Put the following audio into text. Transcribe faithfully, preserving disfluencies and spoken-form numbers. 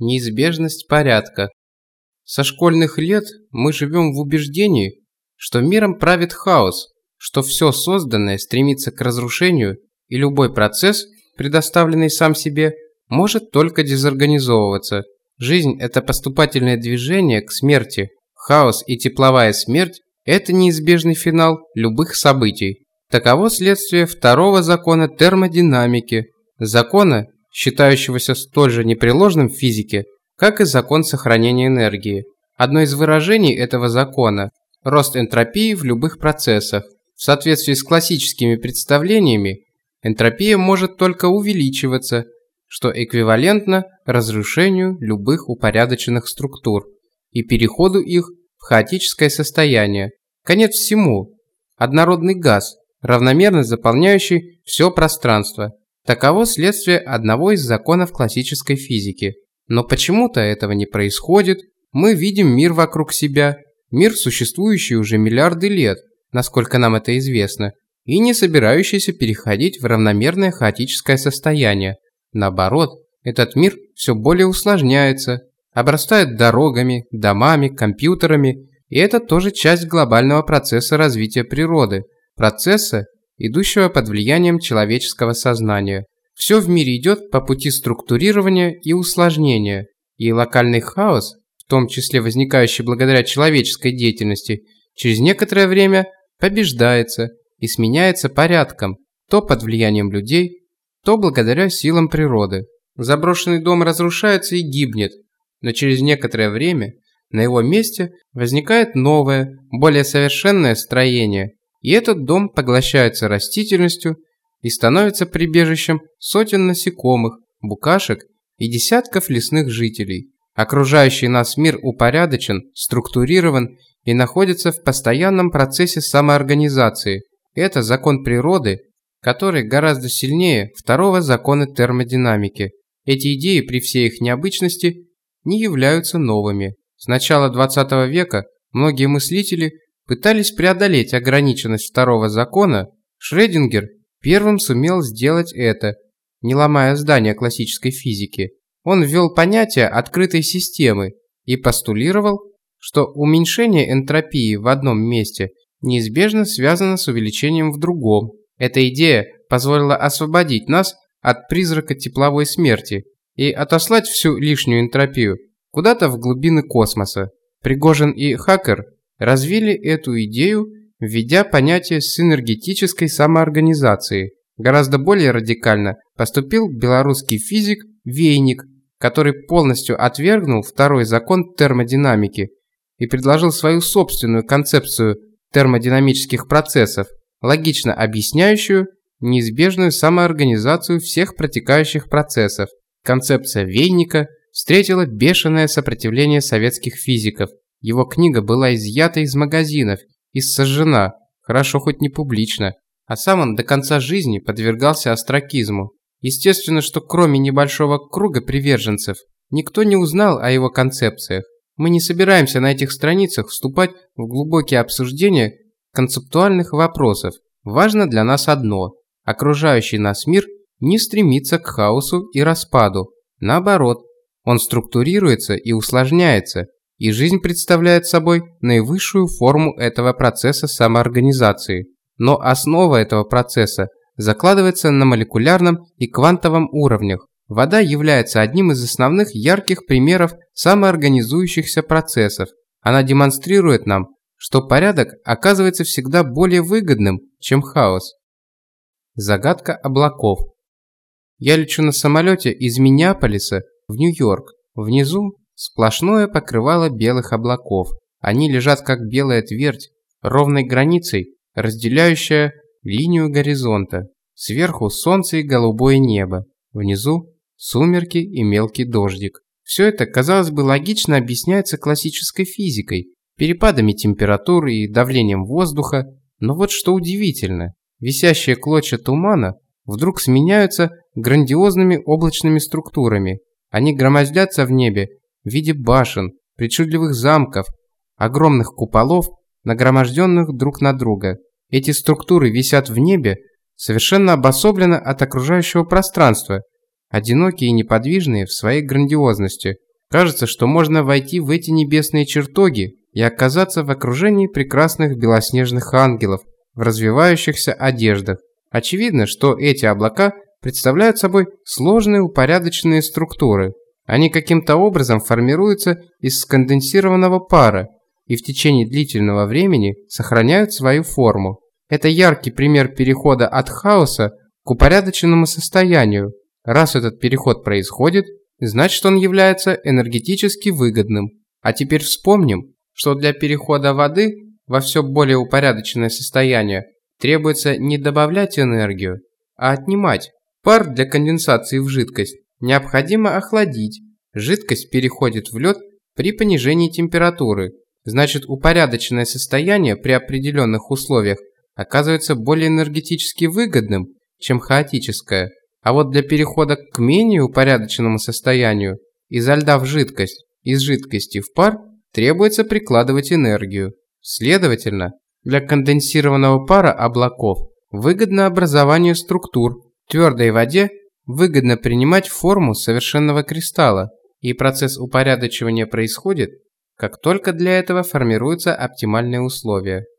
Неизбежность порядка. Со школьных лет мы живем в убеждении, что миром правит хаос, что все созданное стремится к разрушению, и любой процесс, предоставленный сам себе, может только дезорганизовываться. Жизнь – это поступательное движение к смерти. Хаос и тепловая смерть – это неизбежный финал любых событий. Таково следствие второго закона термодинамики, закона, считающегося столь же непреложным в физике, как и закон сохранения энергии. Одно из выражений этого закона – рост энтропии в любых процессах. В соответствии с классическими представлениями, энтропия может только увеличиваться, что эквивалентно разрушению любых упорядоченных структур и переходу их в хаотическое состояние. Конец всему – однородный газ, равномерно заполняющий все пространство. Таково следствие одного из законов классической физики. Но почему-то этого не происходит. Мы видим мир вокруг себя, мир, существующий уже миллиарды лет, насколько нам это известно, и не собирающийся переходить в равномерное хаотическое состояние. Наоборот, этот мир все более усложняется, обрастает дорогами, домами, компьютерами, и это тоже часть глобального процесса развития природы, процесса, идущего под влиянием человеческого сознания. Все в мире идет по пути структурирования и усложнения, и локальный хаос, в том числе возникающий благодаря человеческой деятельности, через некоторое время побеждается и сменяется порядком, то под влиянием людей, то благодаря силам природы. Заброшенный дом разрушается и гибнет, но через некоторое время на его месте возникает новое, более совершенное строение, и этот дом поглощается растительностью и становится прибежищем сотен насекомых, букашек и десятков лесных жителей. Окружающий нас мир упорядочен, структурирован и находится в постоянном процессе самоорганизации. Это закон природы, который гораздо сильнее второго закона термодинамики. Эти идеи при всей их необычности не являются новыми. С начала двадцатого века многие мыслители пытались преодолеть ограниченность второго закона. Шрёдингер первым сумел сделать это, не ломая здания классической физики. Он ввел понятие открытой системы и постулировал, что уменьшение энтропии в одном месте неизбежно связано с увеличением в другом. Эта идея позволила освободить нас от призрака тепловой смерти и отослать всю лишнюю энтропию куда-то в глубины космоса. Пригожин и Хакер развили эту идею, введя понятие синергетической самоорганизации. Гораздо более радикально поступил белорусский физик Вейник, который полностью отвергнул второй закон термодинамики и предложил свою собственную концепцию термодинамических процессов, логично объясняющую неизбежную самоорганизацию всех протекающих процессов. Концепция Вейника встретила бешеное сопротивление советских физиков. Его книга была изъята из магазинов и сожжена, хорошо хоть не публично, а сам он до конца жизни подвергался остракизму. Естественно, что кроме небольшого круга приверженцев, никто не узнал о его концепциях. Мы не собираемся на этих страницах вступать в глубокие обсуждения концептуальных вопросов. Важно для нас одно – окружающий нас мир не стремится к хаосу и распаду. Наоборот, он структурируется и усложняется, и жизнь представляет собой наивысшую форму этого процесса самоорганизации. Но основа этого процесса закладывается на молекулярном и квантовом уровнях. Вода является одним из основных ярких примеров самоорганизующихся процессов. Она демонстрирует нам, что порядок оказывается всегда более выгодным, чем хаос. Загадка облаков. Я лечу на самолете из Миннеаполиса в Нью-Йорк. Внизу сплошное покрывало белых облаков. Они лежат как белая твердь, ровной границей, разделяющая линию горизонта. Сверху солнце и голубое небо. Внизу сумерки и мелкий дождик. Все это, казалось бы, логично объясняется классической физикой, перепадами температуры и давлением воздуха. Но вот что удивительно. Висящие клочья тумана вдруг сменяются грандиозными облачными структурами. Они громоздятся в небе в виде башен, причудливых замков, огромных куполов, нагроможденных друг на друга. Эти структуры висят в небе, совершенно обособленно от окружающего пространства, одинокие и неподвижные в своей грандиозности. Кажется, что можно войти в эти небесные чертоги и оказаться в окружении прекрасных белоснежных ангелов в развивающихся одеждах. Очевидно, что эти облака представляют собой сложные упорядоченные структуры. Они каким-то образом формируются из сконденсированного пара и в течение длительного времени сохраняют свою форму. Это яркий пример перехода от хаоса к упорядоченному состоянию. Раз этот переход происходит, значит он является энергетически выгодным. А теперь вспомним, что для перехода воды во все более упорядоченное состояние требуется не добавлять энергию, а отнимать. Пар для конденсации в жидкость необходимо охладить. Жидкость переходит в лед при понижении температуры. Значит, упорядоченное состояние при определенных условиях оказывается более энергетически выгодным, чем хаотическое. А вот для перехода к менее упорядоченному состоянию изо льда в жидкость, из жидкости в пар требуется прикладывать энергию. Следовательно, для конденсированного пара облаков выгодно образование структур. В твердой воде выгодно принимать форму совершенного кристалла, и процесс упорядочивания происходит, как только для этого формируются оптимальные условия.